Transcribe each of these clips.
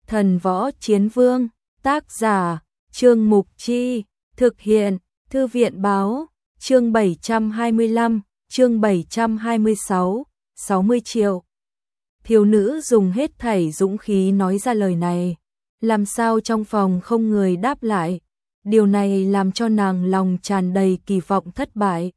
Thần Võ Chiến Vương, tác giả, Trương Mục Chi, thực hiện, Thư viện Báo, chương 725, chương 726, 60 triệu. Thiếu nữ dùng hết thảy dũng khí nói ra lời này, làm sao trong phòng không người đáp lại, điều này làm cho nàng lòng tràn đầy kỳ vọng thất bại.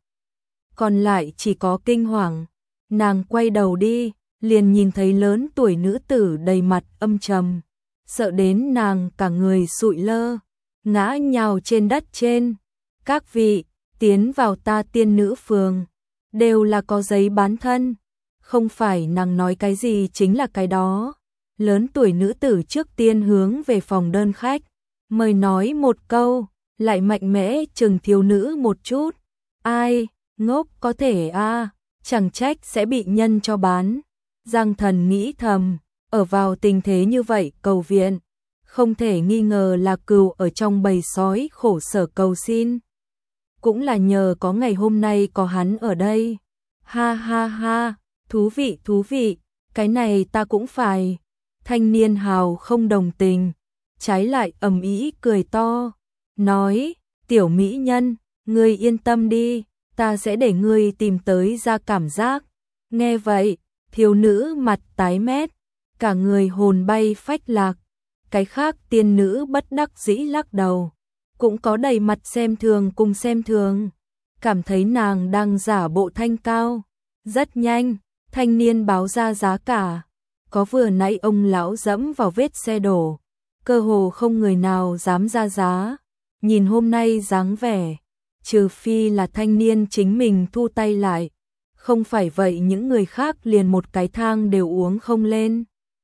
Còn lại chỉ có kinh hoàng, nàng quay đầu đi, liền nhìn thấy lớn tuổi nữ tử đầy mặt âm trầm, sợ đến nàng cả người sụi lơ, ngã nhào trên đất trên. Các vị, tiến vào ta tiên nữ phường, đều là có giấy bán thân, không phải nàng nói cái gì chính là cái đó. Lớn tuổi nữ tử trước tiên hướng về phòng đơn khách, mời nói một câu, lại mạnh mẽ chừng thiếu nữ một chút. Ai, ngốc có thể a, chẳng trách sẽ bị nhân cho bán. Giang Thần nghĩ thầm, ở vào tình thế như vậy cầu viện, không thể nghi ngờ là cừu ở trong bầy sói khổ sở cầu xin. Cũng là nhờ có ngày hôm nay có hắn ở đây. Ha ha ha, thú vị, cái này ta cũng phải. Thanh niên hào không đồng tình, trái lại ầm ĩ cười to, nói, tiểu mỹ nhân, ngươi yên tâm đi, ta sẽ để ngươi tìm tới ra cảm giác. Nghe vậy, thiếu nữ mặt tái mét, cả người hồn bay phách lạc. Cái khác tiên nữ bất đắc dĩ lắc đầu, cũng có đầy mặt xem thường cùng xem thường, cảm thấy nàng đang giả bộ thanh cao. Rất nhanh, thanh niên báo ra giá cả, có vừa nãy ông lão dẫm vào vết xe đổ, cơ hồ không người nào dám ra giá. Nhìn hôm nay dáng vẻ, trừ phi là thanh niên chính mình thu tay lại, không phải vậy những người khác liền một cái thang đều uống không lên.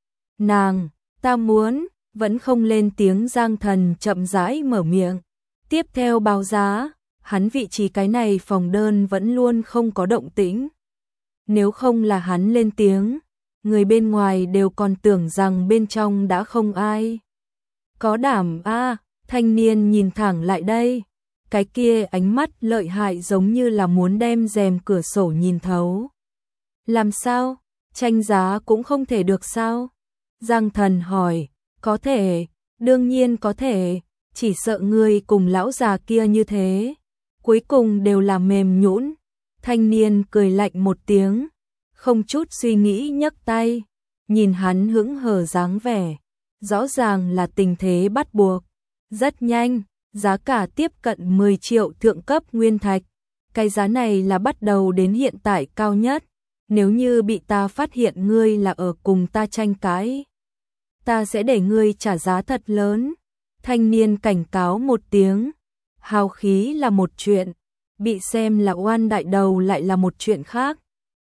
Nàng, ta muốn, vẫn không lên tiếng. Giang Thần chậm rãi mở miệng, tiếp theo báo giá, hắn vị trí cái này phòng đơn vẫn luôn không có động tĩnh. Nếu không là hắn lên tiếng, người bên ngoài đều còn tưởng rằng bên trong đã không ai. Có đảm a, thanh niên nhìn thẳng lại đây, cái kia ánh mắt lợi hại giống như là muốn đem rèm cửa sổ nhìn thấu. Làm sao, tranh giá cũng không thể được sao? Giang Thần hỏi, có thể, đương nhiên có thể, chỉ sợ ngươi cùng lão già kia như thế, cuối cùng đều là mềm nhũn. Thanh niên cười lạnh một tiếng, không chút suy nghĩ nhấc tay, nhìn hắn hững hờ dáng vẻ, rõ ràng là tình thế bắt buộc. Rất nhanh, giá cả tiếp cận 10 triệu thượng cấp nguyên thạch, cái giá này là bắt đầu đến hiện tại cao nhất, nếu như bị ta phát hiện ngươi là ở cùng ta tranh cãi, ta sẽ để ngươi trả giá thật lớn. Thanh niên cảnh cáo một tiếng, hào khí là một chuyện, bị xem là oan đại đầu lại là một chuyện khác.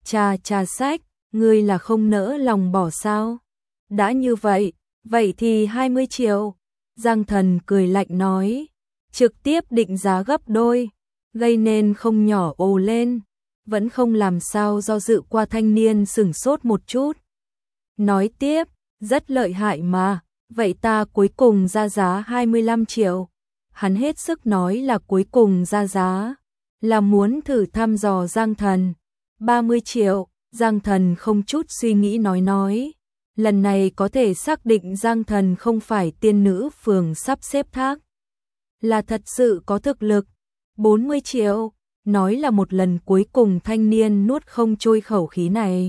Trà sách, ngươi là không nỡ lòng bỏ sao? Đã như vậy, vậy thì 20 triệu. Giang Thần cười lạnh nói, trực tiếp định giá gấp đôi, gây nên không nhỏ ồ lên, vẫn không làm sao do dự qua. Thanh niên sửng sốt một chút, nói tiếp, rất lợi hại mà, vậy ta cuối cùng ra giá 25 triệu. Hắn hết sức nói là cuối cùng ra giá, là muốn thử thăm dò Giang Thần. 30 triệu, Giang Thần không chút suy nghĩ nói, lần này có thể xác định Giang Thần không phải tiên nữ phường sắp xếp thác, là thật sự có thực lực. 40 triệu, nói là một lần cuối cùng. Thanh niên nuốt không trôi khẩu khí này,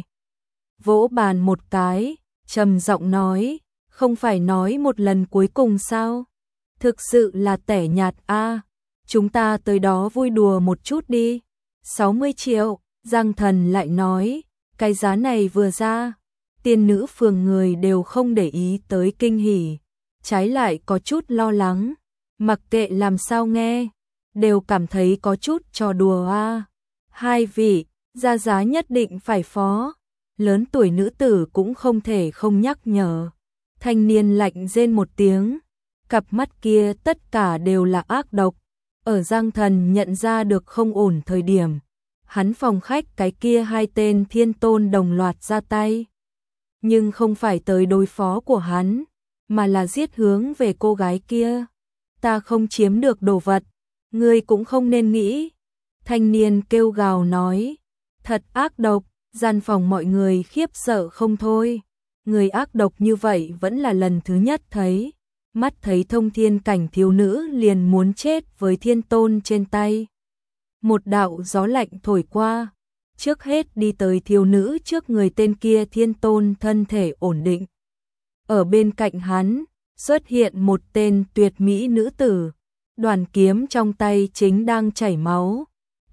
vỗ bàn một cái, trầm giọng nói, không phải nói một lần cuối cùng sao? Thực sự là tẻ nhạt a, chúng ta tới đó vui đùa một chút đi. 60 triệu, Giang Thần lại nói, cái giá này vừa ra, tiên nữ phường người đều không để ý tới kinh hỉ, trái lại có chút lo lắng, mặc kệ làm sao nghe, đều cảm thấy có chút trò đùa a. Hai vị, ra giá nhất định phải phó. Lớn tuổi nữ tử cũng không thể không nhắc nhở. Thanh niên lạnh rên một tiếng, cặp mắt kia tất cả đều là ác độc. Ở Giang Thần nhận ra được không ổn thời điểm, hắn phòng khách cái kia hai tên thiên tôn đồng loạt ra tay. Nhưng không phải tới đối phó của hắn, mà là giết hướng về cô gái kia. Ta không chiếm được đồ vật, ngươi cũng không nên nghĩ. Thanh niên kêu gào nói, thật ác độc. Gian phòng mọi người khiếp sợ không thôi. người ác độc như vậy vẫn là lần thứ nhất thấy. Mắt thấy thông thiên cảnh thiếu nữ liền muốn chết với thiên tôn trên tay. Một đạo gió lạnh thổi qua, trước hết đi tới thiếu nữ trước người tên kia. Thiên tôn thân thể ổn định. Ở bên cạnh hắn, xuất hiện một tên tuyệt mỹ nữ tử, đoàn kiếm trong tay chính đang chảy máu.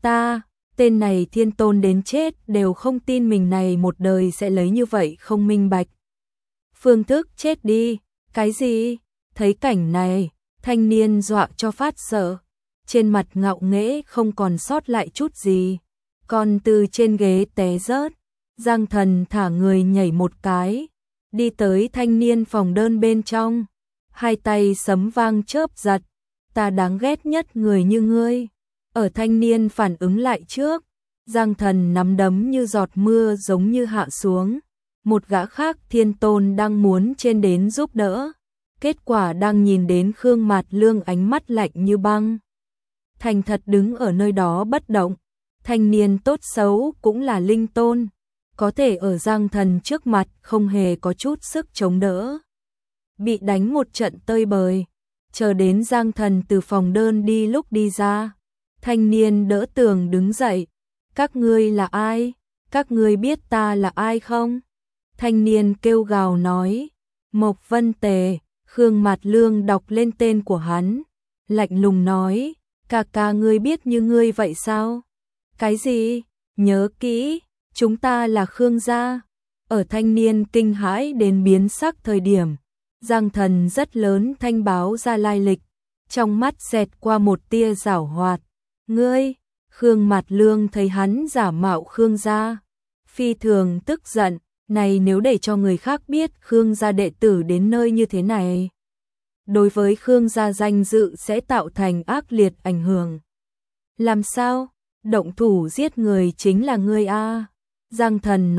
Tên này thiên tôn đến chết đều không tin mình này một đời sẽ lấy như vậy không minh bạch. Phương thức chết đi, cái gì? Thấy cảnh này, thanh niên dọa cho phát sợ, trên mặt ngạo nghễ không còn sót lại chút gì, còn từ trên ghế té rớt. Giang Thần thả người nhảy một cái, đi tới thanh niên phòng đơn bên trong, hai tay sấm vang chớp giật, ta đáng ghét nhất người như ngươi. Ở thanh niên phản ứng lại trước, Giang Thần nắm đấm như giọt mưa giống như hạ xuống. Một gã khác thiên tôn đang muốn trên đến giúp đỡ, kết quả đang nhìn đến Khương Mạt Lương ánh mắt lạnh như băng. Thành thật đứng ở nơi đó bất động, thanh niên tốt xấu cũng là linh tôn, có thể ở Giang Thần trước mặt không hề có chút sức chống đỡ. Bị đánh một trận tơi bời, chờ đến Giang Thần từ phòng đơn đi lúc đi ra, thanh niên đỡ tường đứng dậy, các ngươi là ai? Các ngươi biết ta là ai không? Thanh niên kêu gào nói, Mộc Vân Tề. Khương Mạt Lương đọc lên tên của hắn, lạnh lùng nói, ca ngươi biết như ngươi vậy sao? Cái gì? Nhớ kỹ, chúng ta là Khương gia. Ở thanh niên kinh hãi đến biến sắc thời điểm, Giang Thần rất lớn thanh báo ra lai lịch, trong mắt xẹt qua một tia giảo hoạt. Ngươi? Khương Mạt Lương thấy hắn giả mạo Khương gia, phi thường tức giận, này nếu để cho người khác biết Khương gia đệ tử đến nơi như thế này, đối với Khương gia danh dự sẽ tạo thành ác liệt ảnh hưởng. Làm sao? Động thủ giết người chính là ngươi a? Giang Thần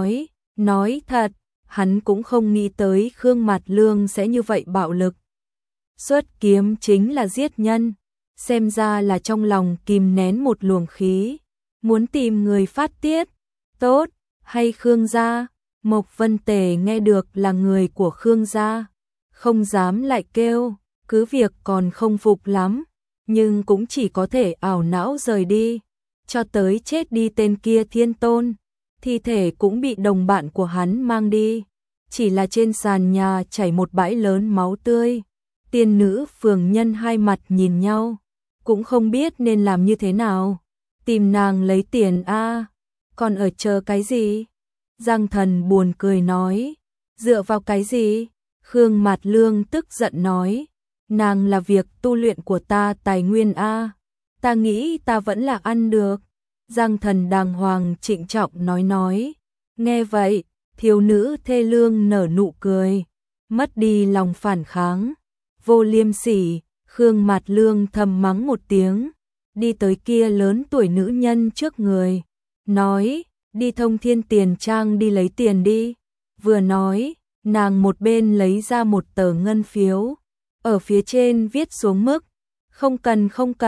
nói thật, hắn cũng không nghĩ tới Khương Mạt Lương sẽ như vậy bạo lực. Xuất kiếm chính là giết nhân, xem ra là trong lòng kìm nén một luồng khí, muốn tìm người phát tiết. Tốt, hay Khương gia? Mộc Vân Tề nghe được là người của Khương gia, không dám lại kêu, cứ việc còn không phục lắm, nhưng cũng chỉ có thể ảo não rời đi, cho tới chết đi tên kia thiên tôn, thi thể cũng bị đồng bạn của hắn mang đi, chỉ là trên sàn nhà chảy một bãi lớn máu tươi. Tiên nữ phường nhân hai mặt nhìn nhau, cũng không biết nên làm như thế nào, tìm nàng lấy tiền a, còn ở chờ cái gì? Giang Thần buồn cười nói, dựa vào cái gì? Khương Mạt Lương tức giận nói, nàng là việc tu luyện của ta tài nguyên a, ta nghĩ ta vẫn là ăn được. Giang Thần đàng hoàng trịnh trọng nói, nghe vậy, thiếu nữ thê lương nở nụ cười, mất đi lòng phản kháng, vô liêm sỉ. Khương Mạt Lương thầm mắng một tiếng, đi tới kia lớn tuổi nữ nhân trước người, nói, đi Thông Thiên tiền trang đi lấy tiền đi. Vừa nói, nàng một bên lấy ra một tờ ngân phiếu, ở phía trên viết xuống mức, không cần,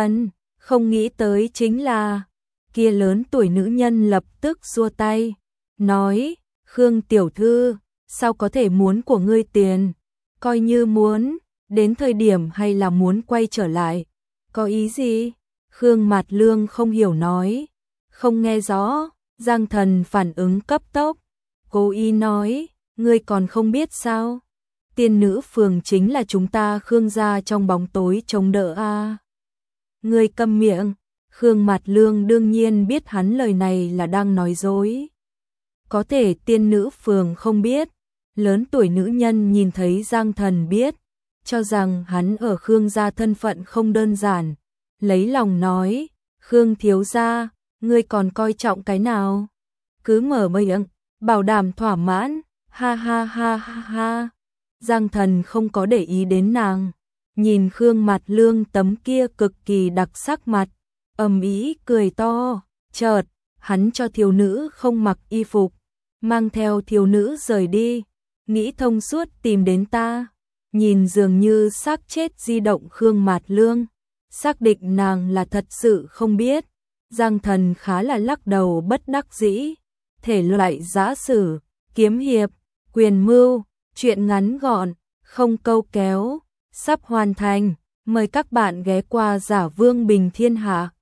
không nghĩ tới chính là, kia lớn tuổi nữ nhân lập tức xua tay, nói, Khương tiểu thư, sao có thể muốn của ngươi tiền, coi như muốn, đến thời điểm hay là muốn quay trở lại, có ý gì? Khương Mạt Lương không hiểu nói, không nghe rõ. Giang Thần phản ứng cấp tốc, cố ý nói, ngươi còn không biết sao? Tiên nữ phường chính là chúng ta Khương gia trong bóng tối chống đỡ a. Ngươi câm miệng. Khương Mạt Lương đương nhiên biết hắn lời này là đang nói dối. Có thể tiên nữ phường không biết, lớn tuổi nữ nhân nhìn thấy Giang Thần biết, cho rằng hắn ở Khương gia thân phận không đơn giản, lấy lòng nói, Khương thiếu gia, ngươi còn coi trọng cái nào? Cứ mở miệng, bảo đảm thỏa mãn, ha ha ha ha ha. Giang Thần không có để ý đến nàng, nhìn Khương Mạt Lương tấm kia cực kỳ đặc sắc mặt, ầm ĩ cười to, chợt, hắn cho thiếu nữ không mặc y phục, mang theo thiếu nữ rời đi, nghĩ thông suốt tìm đến ta, nhìn dường như xác chết di động Khương Mạt Lương, xác định nàng là thật sự không biết. Giang Thần khá là lắc đầu bất đắc dĩ, thể loại giã sử, kiếm hiệp, Quyền Mưu, chuyện ngắn gọn, không câu kéo, sắp hoàn thành. Mời các bạn ghé qua Giả Vương Bình Thiên Hạ.